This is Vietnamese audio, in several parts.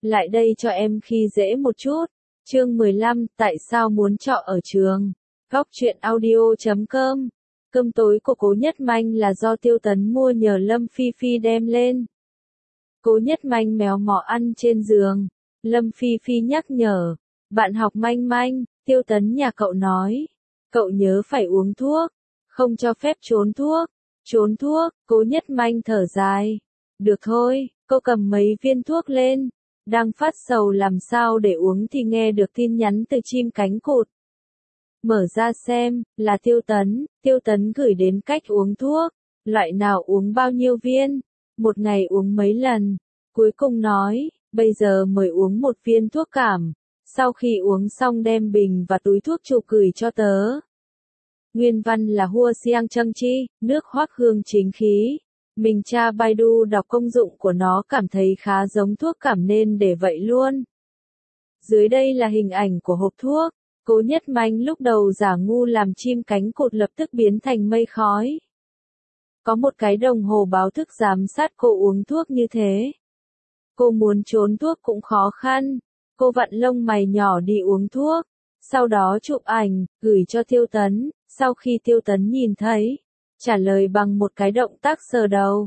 lại đây cho em khi dễ một chút. Chương 15, tại sao muốn trọ ở trường? Góc truyện audio.com. Cơm tối của Cố Nhất Manh là do Tiêu Tấn mua nhờ Lâm Phi Phi đem lên. Cố Nhất Manh méo mó ăn trên giường. Lâm Phi Phi nhắc nhở. Bạn học Manh Manh, Tiêu Tấn nhà cậu nói. Cậu nhớ phải uống thuốc. Không cho phép trốn thuốc. Trốn thuốc, Cố Nhất Manh thở dài. Được thôi, cô cầm mấy viên thuốc lên. Đang phát sầu làm sao để uống thì nghe được tin nhắn từ chim cánh cụt. Mở ra xem, là Tiêu Tấn gửi đến cách uống thuốc, loại nào uống bao nhiêu viên, một ngày uống mấy lần, cuối cùng nói, bây giờ mời uống một viên thuốc cảm, sau khi uống xong đem bình và túi thuốc chụp gửi cho tớ. Nguyên văn là Hua Xiang Cheng Chi, nước hoắc hương chính khí. Mình tra Baidu đọc công dụng của nó cảm thấy khá giống thuốc cảm nên để vậy luôn. Dưới đây là hình ảnh của hộp thuốc. Cố Nhất Manh lúc đầu giả ngu làm chim cánh cụt lập tức biến thành mây khói. Có một cái đồng hồ báo thức giám sát cô uống thuốc như thế. Cô muốn trốn thuốc cũng khó khăn. Cô vặn lông mày nhỏ đi uống thuốc. Sau đó chụp ảnh, gửi cho Tiêu Tấn. Sau khi Tiêu Tấn nhìn thấy, trả lời bằng một cái động tác sờ đầu.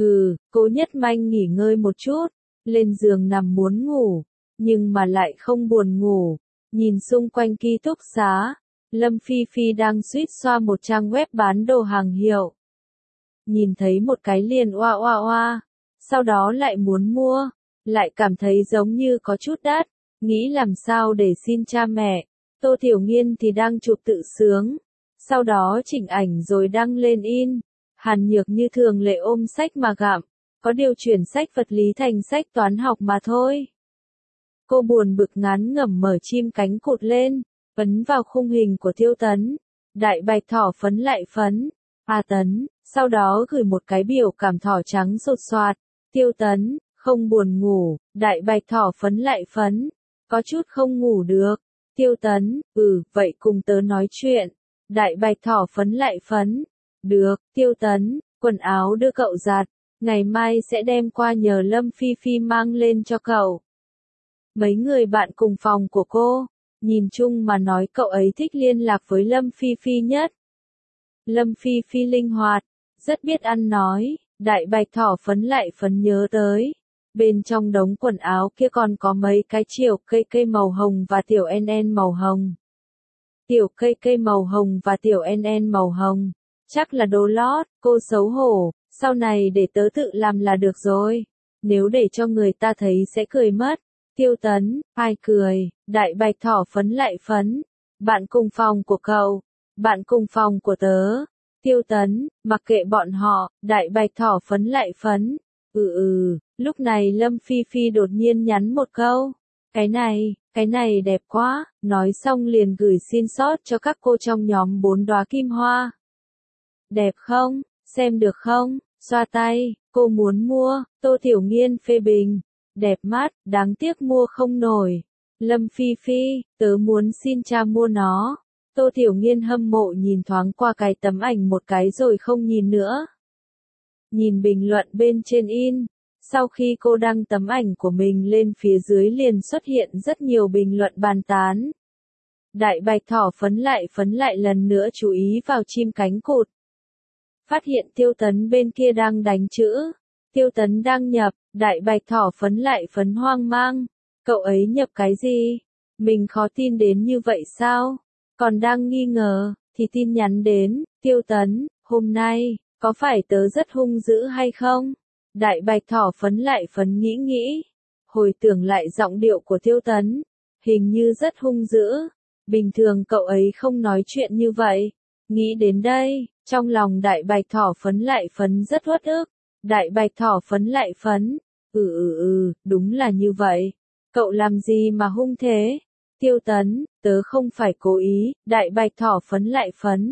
Cố Nhất Manh nghỉ ngơi một chút. Lên giường nằm muốn ngủ. Nhưng mà lại không buồn ngủ. Nhìn xung quanh ký túc xá, Lâm Phi Phi đang suýt xoa một trang web bán đồ hàng hiệu. Nhìn thấy một cái liền oa oa oa, sau đó lại muốn mua, lại cảm thấy giống như có chút đắt, nghĩ làm sao để xin cha mẹ. Tô Tiểu Nghiên thì đang chụp tự sướng, sau đó chỉnh ảnh rồi đăng lên in. Hàn Nhược như thường lệ ôm sách mà gặm, có điều chuyển sách vật lý thành sách toán học mà thôi. Cô buồn bực ngán ngẩm mở chim cánh cụt lên, ấn vào khung hình của Tiêu Tấn. Đại bạch thỏ phấn lại phấn. Tấn, sau đó gửi một cái biểu cảm thỏ trắng sột soạt. Tiêu Tấn, không buồn ngủ, đại bạch thỏ phấn lại phấn. Có chút không ngủ được. Tiêu Tấn, vậy cùng tớ nói chuyện. Đại bạch thỏ phấn lại phấn. Được, Tiêu Tấn, quần áo đưa cậu giặt. Ngày mai sẽ đem qua nhờ Lâm Phi Phi mang lên cho cậu. Mấy người bạn cùng phòng của cô, nhìn chung mà nói cậu ấy thích liên lạc với Lâm Phi Phi nhất. Lâm Phi Phi linh hoạt, rất biết ăn nói, đại bạch thỏ phấn lại phấn nhớ tới. Bên trong đống quần áo kia còn có mấy cái chiều cây màu hồng và tiểu NN màu hồng. Tiểu cây màu hồng và tiểu NN màu hồng, chắc là đồ lót, cô xấu hổ, sau này để tớ tự làm là được rồi. Nếu để cho người ta thấy sẽ cười mất. Tiêu Tấn, ai cười, đại bạch thỏ phấn lại phấn. Bạn cùng phòng của cậu, bạn cùng phòng của tớ. Tiêu Tấn, mặc kệ bọn họ, đại bạch thỏ phấn lại phấn. Lúc này Lâm Phi Phi đột nhiên nhắn một câu. Cái này đẹp quá, nói xong liền gửi xin sót cho các cô trong nhóm 4 đóa kim hoa. Đẹp không, xem được không, xoa tay, cô muốn mua, Tô Tiểu Nghiên phê bình. Đẹp mắt, đáng tiếc mua không nổi. Lâm Phi Phi, tớ muốn xin cha mua nó. Tô Tiểu Nghiên hâm mộ nhìn thoáng qua cái tấm ảnh một cái rồi không nhìn nữa. Nhìn bình luận bên trên in. Sau khi cô đăng tấm ảnh của mình lên phía dưới liền xuất hiện rất nhiều bình luận bàn tán. Đại bạch thỏ phấn lại lần nữa chú ý vào chim cánh cụt. Phát hiện Tiêu Tấn bên kia đang đánh chữ. Tiêu Tấn đang nhập, đại bạch thỏ phấn lại phấn hoang mang. Cậu ấy nhập cái gì? Mình khó tin đến như vậy sao? Còn đang nghi ngờ, thì tin nhắn đến, Tiêu Tấn, hôm nay, có phải tớ rất hung dữ hay không? Đại bạch thỏ phấn lại phấn nghĩ. Hồi tưởng lại giọng điệu của Tiêu Tấn, hình như rất hung dữ. Bình thường cậu ấy không nói chuyện như vậy. Nghĩ đến đây, trong lòng đại bạch thỏ phấn lại phấn rất uất ức. Đại bạch thỏ phấn lại phấn. Đúng là như vậy. Cậu làm gì mà hung thế? Tiêu Tấn, tớ không phải cố ý, đại bạch thỏ phấn lại phấn.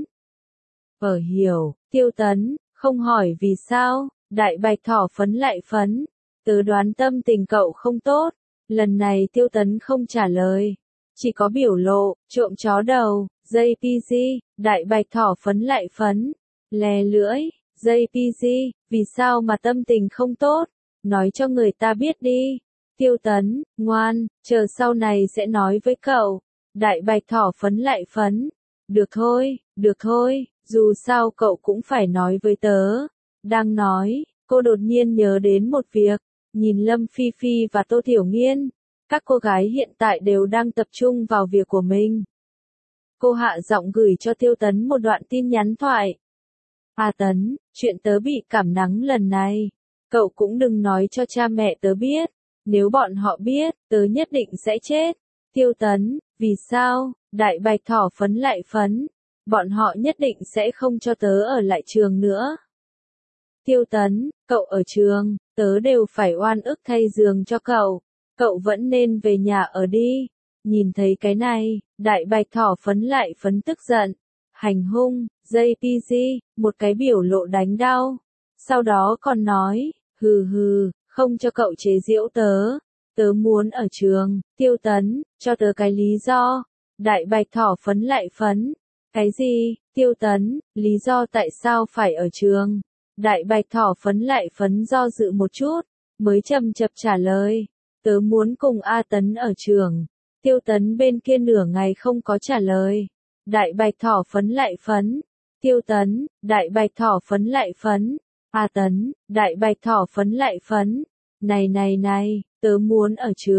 Hiểu, Tiêu Tấn, không hỏi vì sao, đại bạch thỏ phấn lại phấn. Tớ đoán tâm tình cậu không tốt. Lần này Tiêu Tấn không trả lời. Chỉ có biểu lộ, trộm chó đầu, JPG, đại bạch thỏ phấn lại phấn. Lè lưỡi. JPG, vì sao mà tâm tình không tốt? Nói cho người ta biết đi. Tiêu Tấn, ngoan, chờ sau này sẽ nói với cậu. Đại Bạch Thỏ phấn lại phấn. Được thôi, dù sao cậu cũng phải nói với tớ. Đang nói, cô đột nhiên nhớ đến một việc, nhìn Lâm Phi Phi và Tô Tiểu Nghiên. Các cô gái hiện tại đều đang tập trung vào việc của mình. Cô hạ giọng gửi cho Tiêu Tấn một đoạn tin nhắn thoại. Tấn, chuyện tớ bị cảm nắng lần này. Cậu cũng đừng nói cho cha mẹ tớ biết. Nếu bọn họ biết, tớ nhất định sẽ chết. Tiêu Tấn, vì sao? Đại Bạch Thỏ phấn lại phấn. Bọn họ nhất định sẽ không cho tớ ở lại trường nữa. Tiêu Tấn, cậu ở trường, tớ đều phải oan ức thay giường cho cậu. Cậu vẫn nên về nhà ở đi. Nhìn thấy cái này, Đại Bạch Thỏ phấn lại phấn tức giận. Hành hung, JPG, một cái biểu lộ đánh đau. Sau đó còn nói, hừ, không cho cậu chế giễu tớ. Tớ muốn ở trường. Tiêu Tấn, cho tớ cái lý do. Đại Bạch Thỏ phấn lại phấn. Cái gì? Tiêu Tấn, lý do tại sao phải ở trường? Đại Bạch Thỏ phấn lại phấn do dự một chút, mới chậm chậm trả lời. Tớ muốn cùng A Tấn ở trường. Tiêu Tấn bên kia nửa ngày không có trả lời. Đại Bạch Thỏ phấn lại phấn. Tiêu Tấn, Đại Bạch Thỏ phấn lại phấn. A Tấn, Đại Bạch Thỏ phấn lại phấn. Này, tớ muốn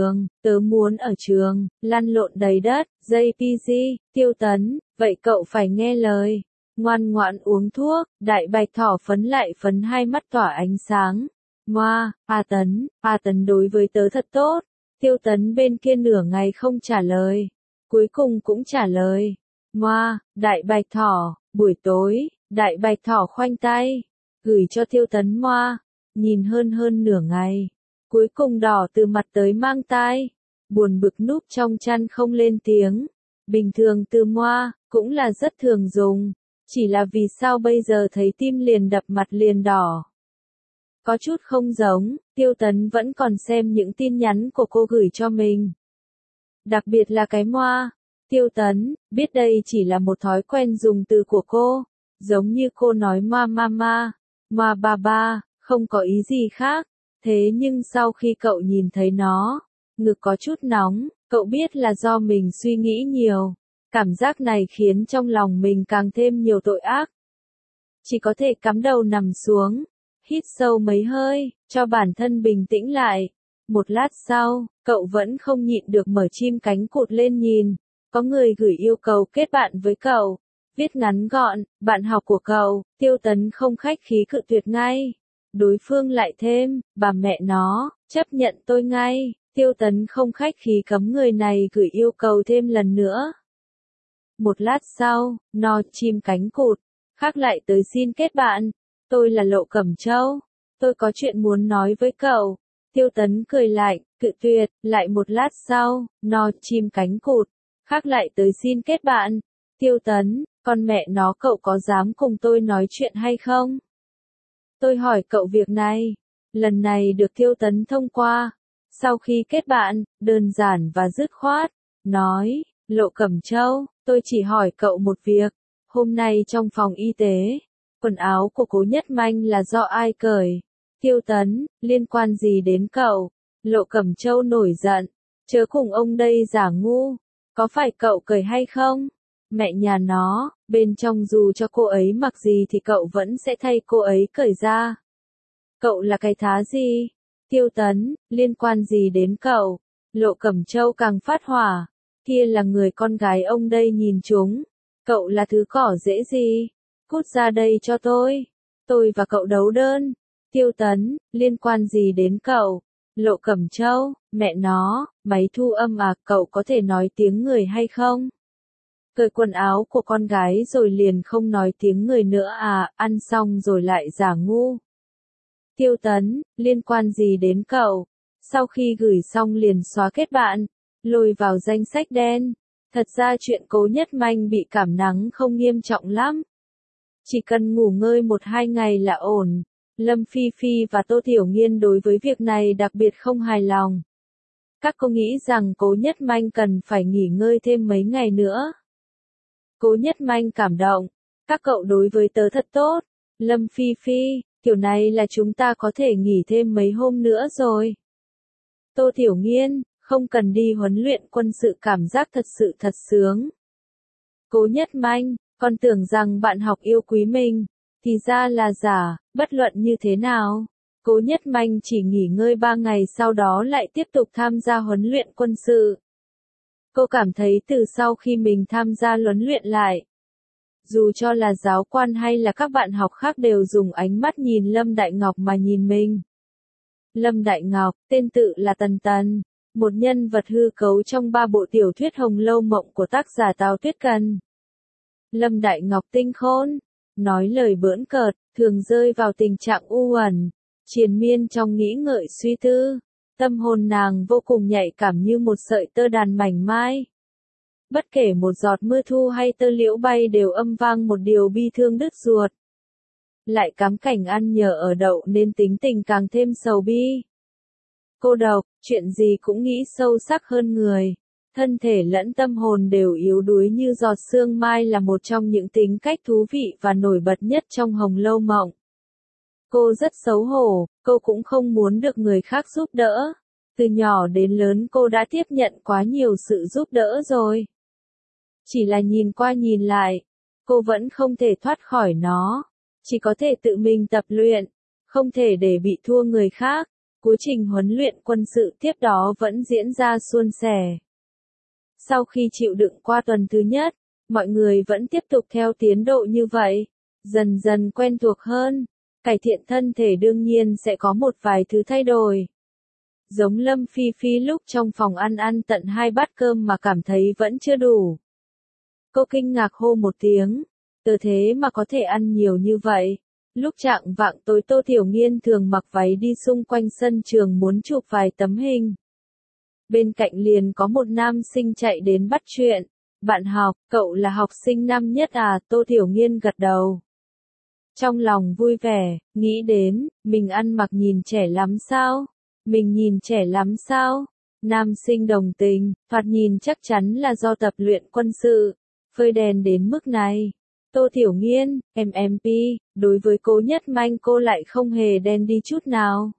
ở trường, lăn lộn đầy đất, JPG, Tiêu Tấn, vậy cậu phải nghe lời. Ngoan ngoãn uống thuốc, Đại Bạch Thỏ phấn lại phấn hai mắt tỏa ánh sáng. Ngoa, A Tấn đối với tớ thật tốt. Tiêu Tấn bên kia nửa ngày không trả lời. Cuối cùng cũng trả lời. Ngoa, Đại Bạch Thỏ, buổi tối, Đại Bạch Thỏ khoanh tay. Gửi cho Tiêu Tấn moa. Nhìn hơn nửa ngày. Cuối cùng đỏ từ mặt tới mang tai. Buồn bực núp trong chăn không lên tiếng. Bình thường từ moa, cũng là rất thường dùng. Chỉ là vì sao bây giờ thấy tim liền đập mặt liền đỏ. Có chút không giống, Tiêu Tấn vẫn còn xem những tin nhắn của cô gửi cho mình. Đặc biệt là cái moa. Tiêu Tấn, biết đây chỉ là một thói quen dùng từ của cô. Giống như cô nói moa ba, không có ý gì khác. Thế nhưng sau khi cậu nhìn thấy nó, ngực có chút nóng, cậu biết là do mình suy nghĩ nhiều. Cảm giác này khiến trong lòng mình càng thêm nhiều tội ác. Chỉ có thể cắm đầu nằm xuống, hít sâu mấy hơi, cho bản thân bình tĩnh lại. Một lát sau, cậu vẫn không nhịn được mở chim cánh cụt lên nhìn. Có người gửi yêu cầu kết bạn với cậu. Viết ngắn gọn, bạn học của cậu. Tiêu Tấn không khách khí cự tuyệt ngay. Đối phương lại thêm, bà mẹ nó, chấp nhận tôi ngay. Tiêu Tấn không khách khí cấm người này gửi yêu cầu thêm lần nữa. Một lát sau, no chim cánh cụt, khác lại tới xin kết bạn. Tôi là Lộ Cẩm Châu. Tôi có chuyện muốn nói với cậu. Tiêu Tấn cười lại, cự tuyệt, lại một lát sau, no chim cánh cụt, khác lại tới xin kết bạn. Tiêu Tấn, con mẹ nó cậu có dám cùng tôi nói chuyện hay không? Tôi hỏi cậu việc này. Lần này được Tiêu Tấn thông qua. Sau khi kết bạn, đơn giản và dứt khoát, nói, Lộ Cẩm Châu, tôi chỉ hỏi cậu một việc. Hôm nay trong phòng y tế, quần áo của Cố Nhất Manh là do ai cởi? Tiêu Tấn, liên quan gì đến cậu? Lộ Cẩm Châu nổi giận, chớ cùng ông đây giả ngu. Có phải cậu cởi hay không? Mẹ nhà nó, bên trong dù cho cô ấy mặc gì thì cậu vẫn sẽ thay cô ấy cởi ra. Cậu là cái thá gì? Tiêu Tấn, liên quan gì đến cậu? Lộ Cẩm Châu càng phát hỏa. Kia là người con gái ông đây nhìn chúng. Cậu là thứ cỏ dễ gì? Cút ra đây cho tôi. Tôi và cậu đấu đơn. Tiêu Tấn, liên quan gì đến cậu? Lộ Cẩm Châu, mẹ nó, máy thu âm à, cậu có thể nói tiếng người hay không? Cởi quần áo của con gái rồi liền không nói tiếng người nữa à, ăn xong rồi lại giả ngu. Tiêu Tấn, liên quan gì đến cậu? Sau khi gửi xong liền xóa kết bạn, lôi vào danh sách đen. Thật ra chuyện Cố Nhất Manh bị cảm nắng không nghiêm trọng lắm. Chỉ cần ngủ ngơi 1-2 ngày là ổn. Lâm Phi Phi và Tô Tiểu Nghiên đối với việc này đặc biệt không hài lòng. Các cô nghĩ rằng Cố Nhất Manh cần phải nghỉ ngơi thêm mấy ngày nữa. Cố Nhất Manh cảm động. Các cậu đối với tớ thật tốt. Lâm Phi Phi, kiểu này là chúng ta có thể nghỉ thêm mấy hôm nữa rồi. Tô Tiểu Nghiên, không cần đi huấn luyện quân sự cảm giác thật sự thật sướng. Cố Nhất Manh, con tưởng rằng bạn học yêu quý mình, thì ra là giả, bất luận như thế nào. Cố Nhất Manh chỉ nghỉ ngơi 3 ngày sau đó lại tiếp tục tham gia huấn luyện quân sự. Cô cảm thấy từ sau khi mình tham gia huấn luyện lại, dù cho là giáo quan hay là các bạn học khác đều dùng ánh mắt nhìn Lâm Đại Ngọc mà nhìn mình. Lâm Đại Ngọc, tên tự là Tần Tần, một nhân vật hư cấu trong 3 bộ tiểu thuyết Hồng Lâu Mộng của tác giả Tào Tuyết Cần. Lâm Đại Ngọc tinh khôn, nói lời bỡn cợt, thường rơi vào tình trạng u uẩn, triền miên trong nghĩ ngợi suy tư. Tâm hồn nàng vô cùng nhạy cảm như một sợi tơ đàn mảnh mai. Bất kể một giọt mưa thu hay tơ liễu bay đều âm vang một điều bi thương đứt ruột. Lại cắm cảnh ăn nhờ ở đậu nên tính tình càng thêm sầu bi. Cô độc, chuyện gì cũng nghĩ sâu sắc hơn người. Thân thể lẫn tâm hồn đều yếu đuối như giọt sương mai là một trong những tính cách thú vị và nổi bật nhất trong Hồng Lâu Mộng. Cô rất xấu hổ, cô cũng không muốn được người khác giúp đỡ. Từ nhỏ đến lớn cô đã tiếp nhận quá nhiều sự giúp đỡ rồi. Chỉ là nhìn qua nhìn lại, cô vẫn không thể thoát khỏi nó. Chỉ có thể tự mình tập luyện, không thể để bị thua người khác. Quá trình huấn luyện quân sự tiếp đó vẫn diễn ra suôn sẻ. Sau khi chịu đựng qua tuần thứ nhất, mọi người vẫn tiếp tục theo tiến độ như vậy, dần dần quen thuộc hơn. Cải thiện thân thể đương nhiên sẽ có một vài thứ thay đổi. Giống Lâm Phi Phi lúc trong phòng ăn tận 2 bát cơm mà cảm thấy vẫn chưa đủ. Cô kinh ngạc hô một tiếng, tớ thế mà có thể ăn nhiều như vậy. Lúc chạng vạng tối Tô Tiểu Nghiên thường mặc váy đi xung quanh sân trường muốn chụp vài tấm hình. Bên cạnh liền có một nam sinh chạy đến bắt chuyện. Bạn học, cậu là học sinh năm nhất à? Tô Tiểu Nghiên gật đầu. Trong lòng vui vẻ, nghĩ đến, mình ăn mặc nhìn trẻ lắm sao? Mình nhìn trẻ lắm sao? Nam sinh đồng tình, thoạt nhìn chắc chắn là do tập luyện quân sự, phơi đen đến mức này. Tô Tiểu Nghiên, MMP, đối với Cố Nhất Manh cô lại không hề đen đi chút nào.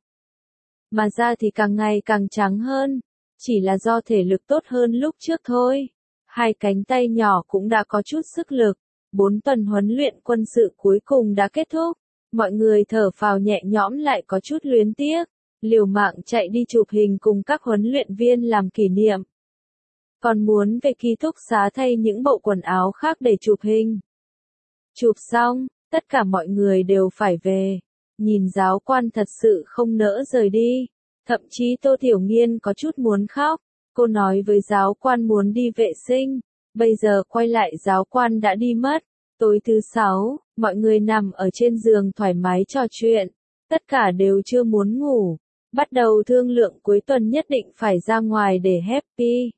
Mà da thì càng ngày càng trắng hơn, chỉ là do thể lực tốt hơn lúc trước thôi. 2 cánh tay nhỏ cũng đã có chút sức lực. 4 tuần huấn luyện quân sự cuối cùng đã kết thúc. Mọi người thở phào nhẹ nhõm lại có chút luyến tiếc. Liều mạng chạy đi chụp hình cùng các huấn luyện viên làm kỷ niệm. Còn muốn về ký túc xá thay những bộ quần áo khác để chụp hình. Chụp xong, tất cả mọi người đều phải về. Nhìn giáo quan thật sự không nỡ rời đi. Thậm chí Tô Tiểu Nghiên có chút muốn khóc. Cô nói với giáo quan muốn đi vệ sinh. Bây giờ quay lại giáo quan đã đi mất. Tối thứ 6, mọi người nằm ở trên giường thoải mái trò chuyện. Tất cả đều chưa muốn ngủ. Bắt đầu thương lượng cuối tuần nhất định phải ra ngoài để happy.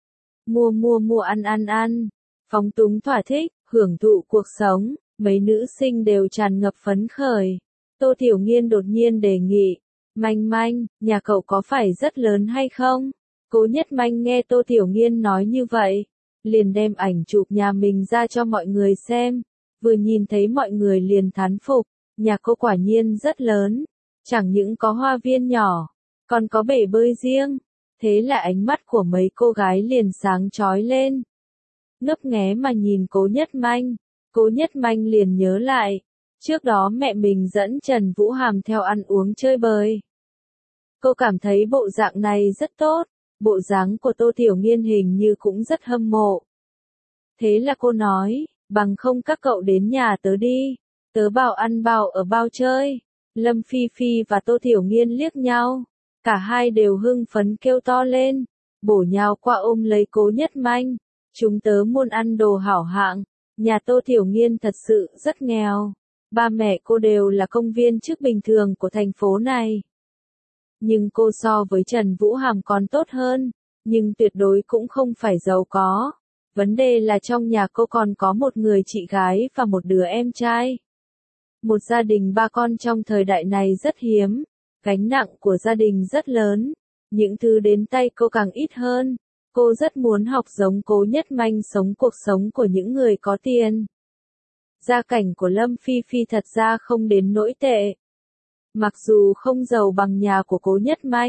Mua ăn. Phóng túng thỏa thích, hưởng thụ cuộc sống. Mấy nữ sinh đều tràn ngập phấn khởi. Tô Tiểu Nghiên đột nhiên đề nghị. Manh, nhà cậu có phải rất lớn hay không? Cố Nhất Manh nghe Tô Tiểu Nghiên nói như vậy, liền đem ảnh chụp nhà mình ra cho mọi người xem. Vừa nhìn thấy mọi người liền thán phục, nhà cô quả nhiên rất lớn, chẳng những có hoa viên nhỏ, còn có bể bơi riêng. Thế là ánh mắt của mấy cô gái liền sáng chói lên. Ngấp nghé mà nhìn Cố Nhất Manh liền nhớ lại, trước đó mẹ mình dẫn Trần Vũ Hàm theo ăn uống chơi bời. Cô cảm thấy bộ dạng này rất tốt, bộ dáng của Tô Tiểu Nghiên hình như cũng rất hâm mộ. Thế là cô nói, bằng không các cậu đến nhà tớ đi, tớ bảo ăn bảo ở bao chơi. Lâm Phi Phi và Tô Tiểu Nghiên liếc nhau, cả hai đều hưng phấn kêu to lên, bổ nhào qua ôm lấy Cố Nhất Manh. Chúng tớ muốn ăn đồ hảo hạng, nhà Tô Tiểu Nghiên thật sự rất nghèo. Ba mẹ cô đều là công viên chức bình thường của thành phố này. Nhưng cô so với Trần Vũ Hàm còn tốt hơn, nhưng tuyệt đối cũng không phải giàu có. Vấn đề là trong nhà cô còn có một người chị gái và một đứa em trai. Một gia đình 3 con trong thời đại này rất hiếm, gánh nặng của gia đình rất lớn, những thứ đến tay cô càng ít hơn. Cô rất muốn học giống Cố Nhất Manh sống cuộc sống của những người có tiền. Gia cảnh của Lâm Phi Phi thật ra không đến nỗi tệ. Mặc dù không giàu bằng nhà của Cố Nhất Manh,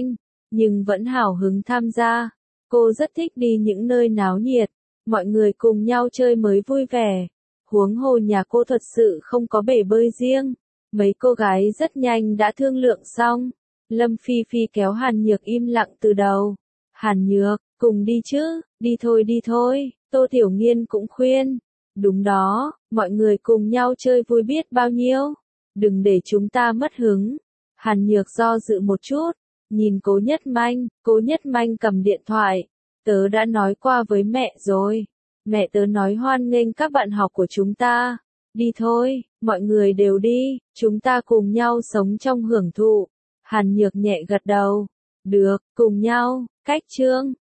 nhưng vẫn hào hứng tham gia. Cô rất thích đi những nơi náo nhiệt, mọi người cùng nhau chơi mới vui vẻ. Huống hồ nhà cô thật sự không có bể bơi riêng. Mấy cô gái rất nhanh đã thương lượng xong. Lâm Phi Phi kéo Hàn Nhược im lặng từ đầu. Hàn Nhược, cùng đi chứ, đi thôi, Tô Tiểu Nghiên cũng khuyên. Đúng đó, mọi người cùng nhau chơi vui biết bao nhiêu. Đừng để chúng ta mất hứng. Hàn Nhược do dự một chút, nhìn Cố Nhất Manh cầm điện thoại. Tớ đã nói qua với mẹ rồi. Mẹ tớ nói hoan nghênh các bạn học của chúng ta. Đi thôi, mọi người đều đi, chúng ta cùng nhau sống trong hưởng thụ. Hàn Nhược nhẹ gật đầu. Được, cùng nhau, cách chương.